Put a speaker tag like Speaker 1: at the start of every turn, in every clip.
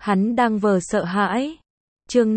Speaker 1: Hắn đang vờ sợ hãi. Chương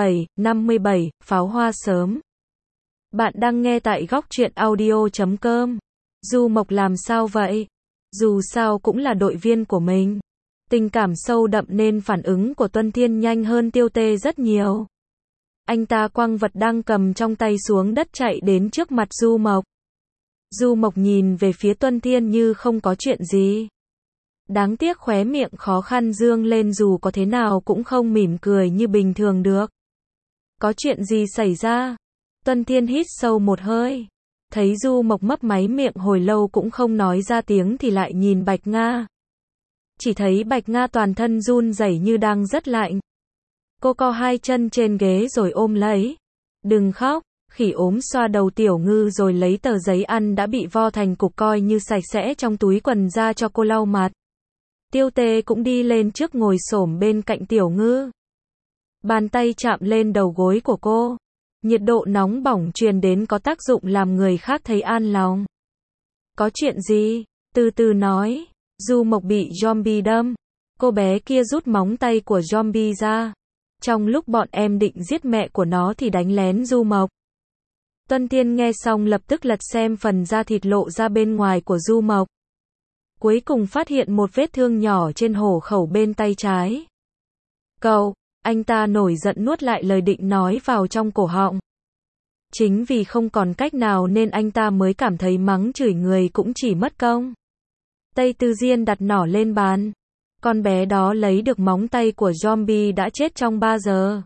Speaker 1: 57, pháo hoa sớm. Bạn đang nghe tại góc truyện audio.com. Du Mộc làm sao vậy? Dù sao cũng là đội viên của mình. Tình cảm sâu đậm nên phản ứng của Tuân Thiên nhanh hơn Tiêu Tê rất nhiều. Anh ta quăng vật đang cầm trong tay xuống đất chạy đến trước mặt Du Mộc. Du Mộc nhìn về phía Tuân Thiên như không có chuyện gì. Đáng tiếc khóe miệng khó khăn dương lên, dù có thế nào cũng không mỉm cười như bình thường được. Có chuyện gì xảy ra? Tuân Thiên hít sâu một hơi. Thấy Du Mộc mấp máy miệng hồi lâu cũng không nói ra tiếng thì lại nhìn Bạch Nga. Chỉ thấy Bạch Nga toàn thân run rẩy như đang rất lạnh. Cô co hai chân trên ghế rồi ôm lấy. Đừng khóc. Khỉ ốm xoa đầu Tiểu Ngư rồi lấy tờ giấy ăn đã bị vo thành cục coi như sạch sẽ trong túi quần ra cho cô lau mặt. Tiêu Tê cũng đi lên trước ngồi xổm bên cạnh Tiểu Ngư. Bàn tay chạm lên đầu gối của cô. Nhiệt độ nóng bỏng truyền đến có tác dụng làm người khác thấy an lòng. Có chuyện gì? Từ từ nói. Du Mộc bị zombie đâm. Cô bé kia rút móng tay của zombie ra. Trong lúc bọn em định giết mẹ của nó thì đánh lén Du Mộc. Tuân Thiên nghe xong lập tức lật xem phần da thịt lộ ra bên ngoài của Du Mộc. Cuối cùng phát hiện một vết thương nhỏ trên hổ khẩu bên tay trái. Cậu, anh ta nổi giận nuốt lại lời định nói vào trong cổ họng. Chính vì không còn cách nào nên anh ta mới cảm thấy mắng chửi người cũng chỉ mất công. Tây Tư Diên đặt nỏ lên bàn. Con bé đó lấy được móng tay của zombie đã chết trong 3 giờ.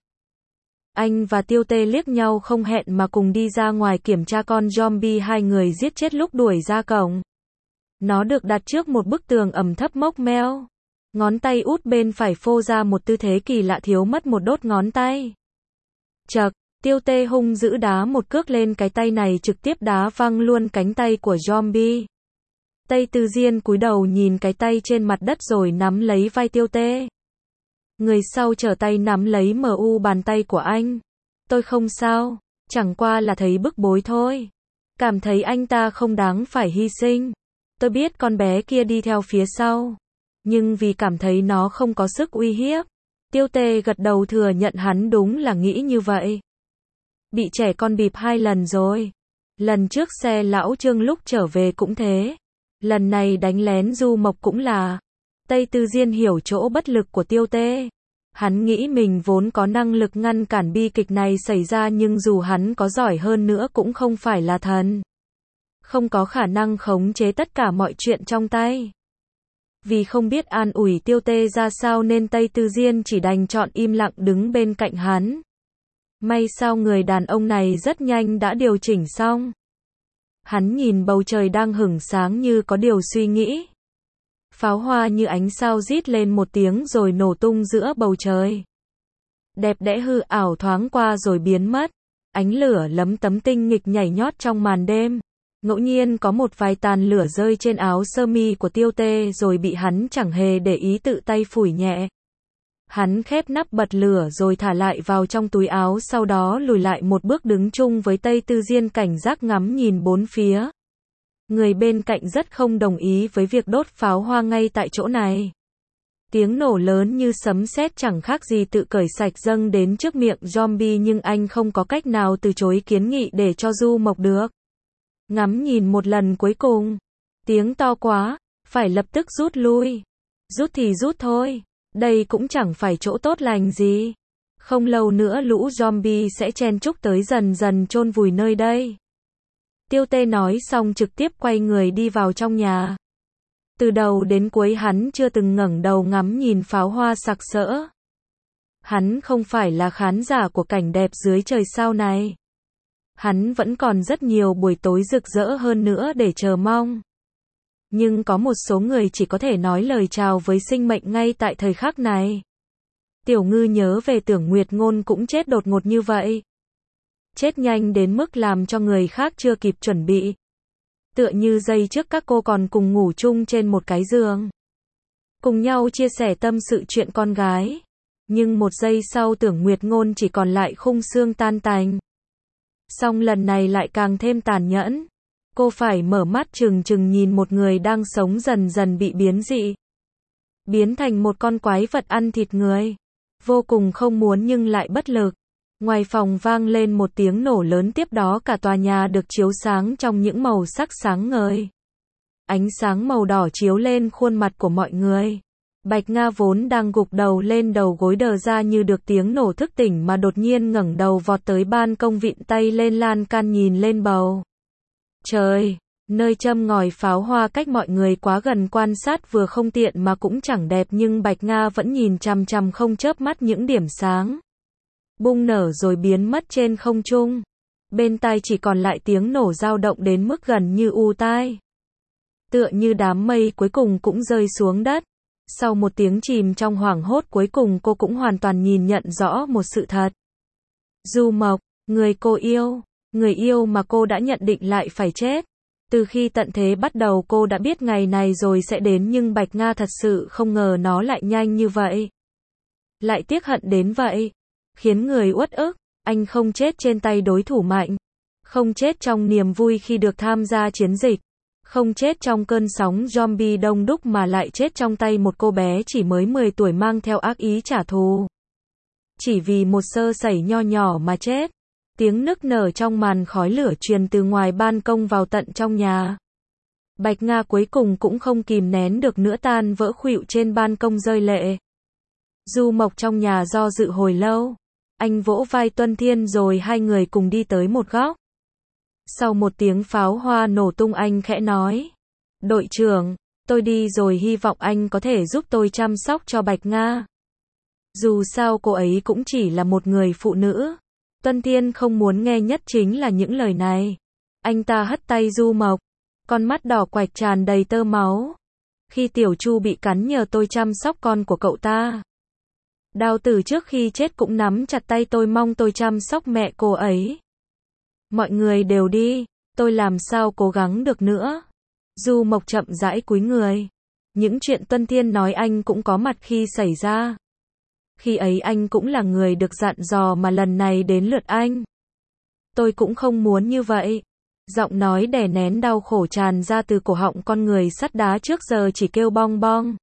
Speaker 1: Anh và Tiêu Tê liếc nhau không hẹn mà cùng đi ra ngoài kiểm tra con zombie hai người giết chết lúc đuổi ra cổng. Nó được đặt trước một bức tường ẩm thấp mốc meo. Ngón tay út bên phải phô ra một tư thế kỳ lạ, thiếu mất một đốt ngón tay. Chậc, Tiêu Tê hung dữ đá một cước lên cái tay này, trực tiếp đá văng luôn cánh tay của zombie. Tây Tư Diên cúi đầu nhìn cái tay trên mặt đất rồi nắm lấy vai Tiêu Tê. Người sau trở tay nắm lấy bàn tay của anh. Tôi không sao, chẳng qua là thấy bức bối thôi. Cảm thấy anh ta không đáng phải hy sinh. Tôi biết con bé kia đi theo phía sau. Nhưng vì cảm thấy nó không có sức uy hiếp. Tiêu Tê gật đầu thừa nhận hắn đúng là nghĩ như vậy. Bị trẻ con bịp 2 lần rồi. Lần trước xe lão Trương lúc trở về cũng thế. Lần này đánh lén Du Mộc cũng là. Tây Tư Diên hiểu chỗ bất lực của Tiêu Tê. Hắn nghĩ mình vốn có năng lực ngăn cản bi kịch này xảy ra, nhưng dù hắn có giỏi hơn nữa cũng không phải là thần. Không có khả năng khống chế tất cả mọi chuyện trong tay. Vì không biết an ủi Tiêu Tê ra sao nên Tây Tư Diên chỉ đành chọn im lặng đứng bên cạnh hắn. May sao người đàn ông này rất nhanh đã điều chỉnh xong. Hắn nhìn bầu trời đang hửng sáng như có điều suy nghĩ. Pháo hoa như ánh sao rít lên một tiếng rồi nổ tung giữa bầu trời. Đẹp đẽ hư ảo thoáng qua rồi biến mất. Ánh lửa lấm tấm tinh nghịch nhảy nhót trong màn đêm. Ngẫu nhiên có một vài tàn lửa rơi trên áo sơ mi của Tiêu Tê rồi bị hắn chẳng hề để ý tự tay phủi nhẹ. Hắn khép nắp bật lửa rồi thả lại vào trong túi áo, sau đó lùi lại một bước đứng chung với Tây Tư Diên cảnh giác ngắm nhìn bốn phía. Người bên cạnh rất không đồng ý với việc đốt pháo hoa ngay tại chỗ này. Tiếng nổ lớn như sấm sét chẳng khác gì tự cởi sạch dâng đến trước miệng zombie, nhưng anh không có cách nào từ chối kiến nghị để cho Du Mộc được. Ngắm nhìn một lần cuối cùng. Tiếng to quá, phải lập tức rút lui. Rút thì rút thôi. Đây cũng chẳng phải chỗ tốt lành gì. Không lâu nữa lũ zombie sẽ chen chúc tới, dần dần chôn vùi nơi đây. Tiêu Tê nói xong trực tiếp quay người đi vào trong nhà. Từ đầu đến cuối hắn chưa từng ngẩng đầu ngắm nhìn pháo hoa sặc sỡ. Hắn không phải là khán giả của cảnh đẹp dưới trời sao này. Hắn vẫn còn rất nhiều buổi tối rực rỡ hơn nữa để chờ mong. Nhưng có một số người chỉ có thể nói lời chào với sinh mệnh ngay tại thời khắc này. Tiểu Ngư nhớ về Tưởng Nguyệt Ngôn cũng chết đột ngột như vậy. Chết nhanh đến mức làm cho người khác chưa kịp chuẩn bị. Tựa như giây trước các cô còn cùng ngủ chung trên một cái giường. Cùng nhau chia sẻ tâm sự chuyện con gái. Nhưng một giây sau Tưởng Nguyệt Ngôn chỉ còn lại khung xương tan tành. Song lần này lại càng thêm tàn nhẫn. Cô phải mở mắt trừng trừng nhìn một người đang sống dần dần bị biến dị. biến thành một con quái vật ăn thịt người. Vô cùng không muốn nhưng lại bất lực. Ngoài phòng vang lên một tiếng nổ lớn, tiếp đó cả tòa nhà được chiếu sáng trong những màu sắc sáng ngời. Ánh sáng màu đỏ chiếu lên khuôn mặt của mọi người. Bạch Nga vốn đang gục đầu lên đầu gối đờ ra như được tiếng nổ thức tỉnh mà đột nhiên ngẩng đầu vọt tới ban công, vịn tay lên lan can nhìn lên bầu trời. Nơi châm ngòi pháo hoa cách mọi người quá gần, quan sát vừa không tiện mà cũng chẳng đẹp, nhưng Bạch Nga vẫn nhìn chằm chằm không chớp mắt những điểm sáng bung nở rồi biến mất trên không trung. Bên tai chỉ còn lại tiếng nổ dao động đến mức gần như u tai. Tựa như đám mây cuối cùng cũng rơi xuống đất. Sau một tiếng chìm trong hoảng hốt, cuối cùng cô cũng hoàn toàn nhìn nhận rõ một sự thật. Du Mộc, người cô yêu, người yêu mà cô đã nhận định lại phải chết. Từ khi tận thế bắt đầu cô đã biết ngày này rồi sẽ đến, nhưng Bạch Nga thật sự không ngờ nó lại nhanh như vậy. Lại tiếc hận đến vậy. Khiến người uất ức. Anh không chết trên tay đối thủ mạnh. Không chết trong niềm vui khi được tham gia chiến dịch. Không chết trong cơn sóng zombie đông đúc, mà lại chết trong tay một cô bé chỉ mới 10 tuổi mang theo ác ý trả thù. Chỉ vì một sơ sẩy nho nhỏ mà chết. Tiếng nức nở trong màn khói lửa truyền từ ngoài ban công vào tận trong nhà. Bạch Nga cuối cùng cũng không kìm nén được nữa, tan vỡ khuỵu trên ban công rơi lệ. Du Mộc trong nhà do dự hồi lâu. Anh vỗ vai Tuân Thiên rồi hai người cùng đi tới một góc. Sau một tiếng pháo hoa nổ tung, anh khẽ nói: "Đội trưởng, tôi đi rồi, hy vọng anh có thể giúp tôi chăm sóc cho Bạch Nga. Dù sao cô ấy cũng chỉ là một người phụ nữ." Tuân Thiên không muốn nghe nhất chính là những lời này. Anh ta hất tay Du Mộc. Con mắt đỏ quạch tràn đầy tơ máu. "Khi Tiểu Chu bị cắn nhờ tôi chăm sóc con của cậu ta. Đào Tử trước khi chết cũng nắm chặt tay tôi, mong tôi chăm sóc mẹ cô ấy. Mọi người đều đi, tôi làm sao cố gắng được nữa." Du Mộc chậm rãi cúi người. Những chuyện Tuân Thiên nói anh cũng có mặt khi xảy ra. Khi ấy anh cũng là người được dặn dò, mà lần này đến lượt anh. "Tôi cũng không muốn như vậy." Giọng nói đè nén đau khổ tràn ra từ cổ họng con người sắt đá trước giờ chỉ kêu bong bong.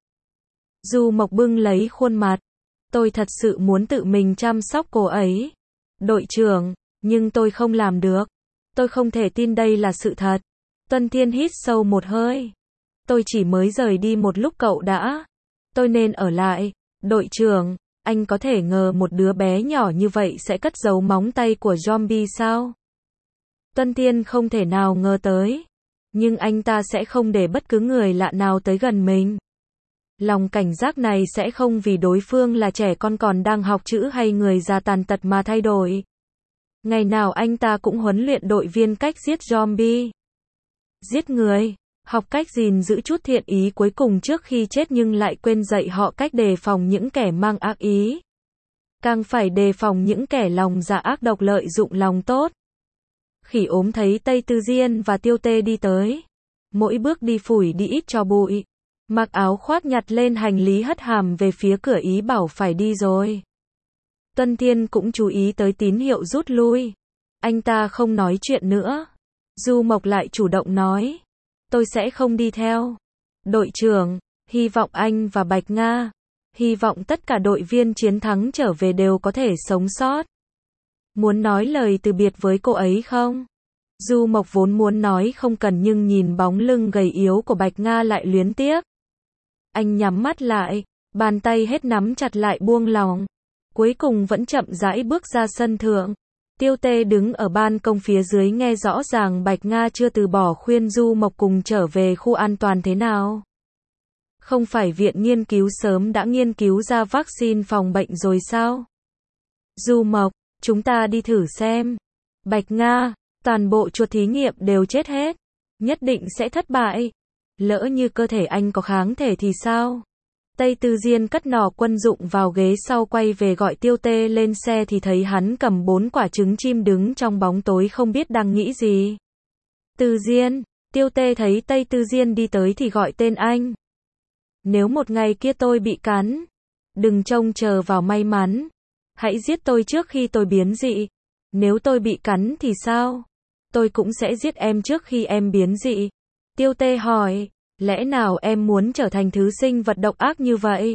Speaker 1: Du Mộc bưng lấy khuôn mặt. "Tôi thật sự muốn tự mình chăm sóc cô ấy. Đội trưởng, nhưng tôi không làm được. Tôi không thể tin đây là sự thật." Tuân Thiên hít sâu một hơi. "Tôi chỉ mới rời đi một lúc, cậu đã. Tôi nên ở lại." "Đội trưởng, anh có thể ngờ một đứa bé nhỏ như vậy sẽ cất giấu móng tay của zombie sao?" Tuân Thiên không thể nào ngờ tới. Nhưng anh ta sẽ không để bất cứ người lạ nào tới gần mình. Lòng cảnh giác này sẽ không vì đối phương là trẻ con còn đang học chữ hay người già tàn tật mà thay đổi. Ngày nào anh ta cũng huấn luyện đội viên cách giết zombie. Giết người, học cách gìn giữ chút thiện ý cuối cùng trước khi chết, nhưng lại quên dạy họ cách đề phòng những kẻ mang ác ý. Càng phải đề phòng những kẻ lòng dạ ác độc lợi dụng lòng tốt. Khỉ ốm thấy Tây Tư Diên và Tiêu Tê đi tới. Mỗi bước đi phủi đi ít cho bụi. Mặc áo khoác nhặt lên hành lý hất hàm về phía cửa, ý bảo phải đi rồi. Tuân Thiên cũng chú ý tới tín hiệu rút lui. Anh ta không nói chuyện nữa. Du Mộc lại chủ động nói: "Tôi sẽ không đi theo. Đội trưởng, hy vọng anh và Bạch Nga, hy vọng tất cả đội viên chiến thắng trở về đều có thể sống sót." "Muốn nói lời từ biệt với cô ấy không?" Du Mộc vốn muốn nói không cần, nhưng nhìn bóng lưng gầy yếu của Bạch Nga lại luyến tiếc. Anh nhắm mắt lại, bàn tay hết nắm chặt lại buông lỏng. Cuối cùng vẫn chậm rãi bước ra sân thượng. Tiêu Tê đứng ở ban công phía dưới nghe rõ ràng Bạch Nga chưa từ bỏ, khuyên Du Mộc cùng trở về khu an toàn thế nào. Không phải viện nghiên cứu sớm đã nghiên cứu ra vaccine phòng bệnh rồi sao? Du Mộc, chúng ta đi thử xem. Bạch Nga, toàn bộ chuột thí nghiệm đều chết hết. Nhất định sẽ thất bại. Lỡ như cơ thể anh có kháng thể thì sao? Tây Tư Diên cất nỏ quân dụng vào ghế sau, quay về gọi Tiêu Tê lên xe thì thấy hắn cầm 4 quả trứng chim đứng trong bóng tối không biết đang nghĩ gì. "Tư Diên." Tiêu Tê thấy Tây Tư Diên đi tới thì gọi tên anh. "Nếu một ngày kia tôi bị cắn, đừng trông chờ vào may mắn. Hãy giết tôi trước khi tôi biến dị. Nếu tôi bị cắn thì sao? Tôi cũng sẽ giết em trước khi em biến dị." Tiêu Tê hỏi. Lẽ nào em muốn trở thành thứ sinh vật độc ác như vậy?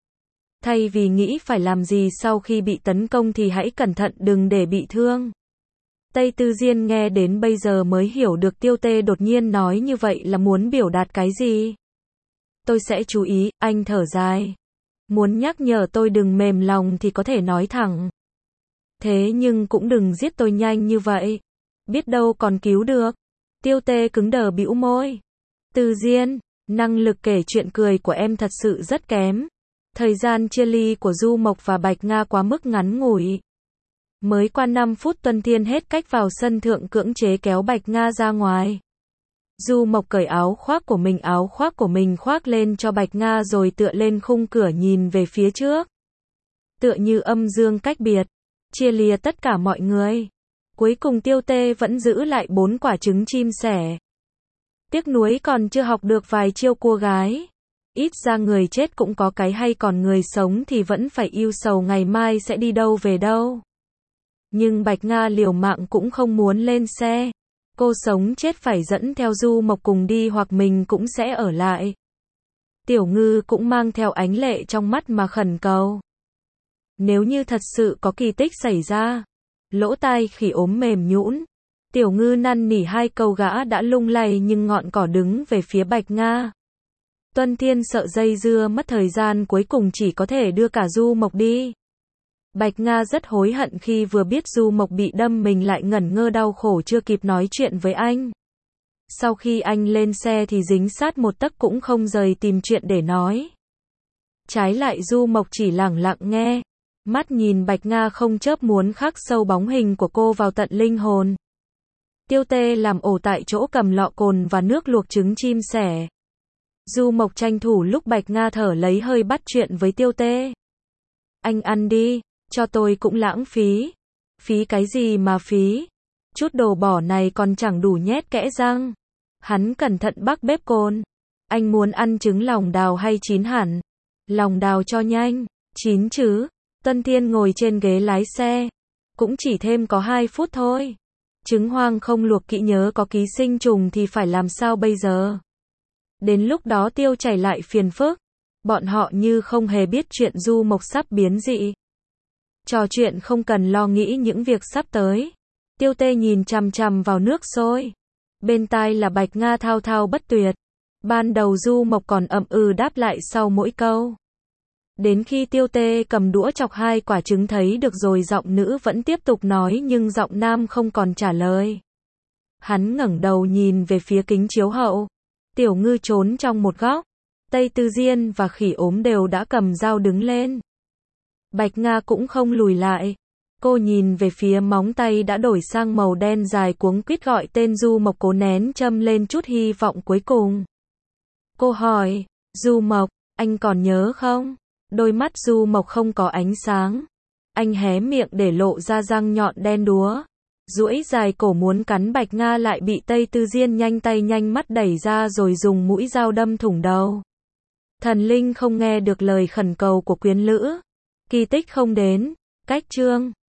Speaker 1: Thay vì nghĩ phải làm gì sau khi bị tấn công thì hãy cẩn thận đừng để bị thương. Tây Tư Diên nghe đến bây giờ mới hiểu được Tiêu Tê đột nhiên nói như vậy là muốn biểu đạt cái gì. Tôi sẽ chú ý, anh thở dài. Muốn nhắc nhở tôi đừng mềm lòng thì có thể nói thẳng. Thế nhưng cũng đừng giết tôi nhanh như vậy. Biết đâu còn cứu được. Tiêu Tê cứng đờ bĩu môi. Tư Diên, năng lực kể chuyện cười của em thật sự rất kém. Thời gian chia ly của Du Mộc và Bạch Nga quá mức ngắn ngủi. Mới qua 5 phút Tuân Thiên hết cách vào sân thượng cưỡng chế kéo Bạch Nga ra ngoài. Du Mộc cởi áo khoác của mình khoác lên cho Bạch Nga rồi tựa lên khung cửa nhìn về phía trước. Tựa như âm dương cách biệt, chia lìa tất cả mọi người. Cuối cùng Tiêu Tê vẫn giữ lại 4 quả trứng chim sẻ. Tiếc nuối còn chưa học được vài chiêu cua gái. Ít ra người chết cũng có cái hay còn người sống thì vẫn phải ưu sầu ngày mai sẽ đi đâu về đâu. Nhưng Bạch Nga liều mạng cũng không muốn lên xe. Cô sống chết phải dẫn theo Du Mộc cùng đi hoặc mình cũng sẽ ở lại. Tiểu Ngư cũng mang theo ánh lệ trong mắt mà khẩn cầu. Nếu như thật sự có kỳ tích xảy ra, lỗ tai khỉ ốm mềm nhũn. Tiểu Ngư năn nỉ 2 câu gã đã lung lay nhưng ngọn cỏ đứng về phía Bạch Nga. Tuân Thiên sợ dây dưa mất thời gian cuối cùng chỉ có thể đưa cả Du Mộc đi. Bạch Nga rất hối hận khi vừa biết Du Mộc bị đâm mình lại ngẩn ngơ đau khổ chưa kịp nói chuyện với anh. Sau khi anh lên xe thì dính sát một tấc cũng không rời tìm chuyện để nói. Trái lại Du Mộc chỉ lẳng lặng nghe. Mắt nhìn Bạch Nga không chớp muốn khắc sâu bóng hình của cô vào tận linh hồn. Tiêu Tê làm ổ tại chỗ cầm lọ cồn và nước luộc trứng chim sẻ. Du Mộc tranh thủ lúc Bạch Nga thở lấy hơi bắt chuyện với Tiêu Tê. Anh ăn đi, cho tôi cũng lãng phí. Phí cái gì mà phí? Chút đồ bỏ này còn chẳng đủ nhét kẽ răng. Hắn cẩn thận bắc bếp cồn. Anh muốn ăn trứng lòng đào hay chín hẳn? Lòng đào cho nhanh, chín chứ. Tuân Thiên ngồi trên ghế lái xe. Cũng chỉ thêm có 2 phút thôi. Trứng hoang không luộc kỹ nhớ có ký sinh trùng thì phải làm sao bây giờ? Đến lúc đó Tiêu chảy lại phiền phức. Bọn họ như không hề biết chuyện Du Mộc sắp biến dị. Trò chuyện không cần lo nghĩ những việc sắp tới. Tiêu Tê nhìn chằm chằm vào nước sôi. Bên tai là Bạch Nga thao thao bất tuyệt. Ban đầu Du Mộc còn ậm ừ đáp lại sau mỗi câu. Đến khi Tiêu Tê cầm đũa chọc 2 quả trứng thấy được rồi giọng nữ vẫn tiếp tục nói nhưng giọng nam không còn trả lời. Hắn ngẩng đầu nhìn về phía kính chiếu hậu. Tiểu Ngư trốn trong một góc. Tây Tư Diên và khỉ ốm đều đã cầm dao đứng lên. Bạch Nga cũng không lùi lại. Cô nhìn về phía móng tay đã đổi sang màu đen dài cuống quýt gọi tên Du Mộc cố nén châm lên chút hy vọng cuối cùng. Cô hỏi, Du Mộc, anh còn nhớ không? Đôi mắt Du Mộc không có ánh sáng. Anh hé miệng để lộ ra răng nhọn đen đúa. Duỗi dài cổ muốn cắn Bạch Nga lại bị Tây Tư Diên nhanh tay nhanh mắt đẩy ra rồi dùng mũi dao đâm thủng đầu. Thần linh không nghe được lời khẩn cầu của quyến lữ. Kỳ tích không đến. Cách chương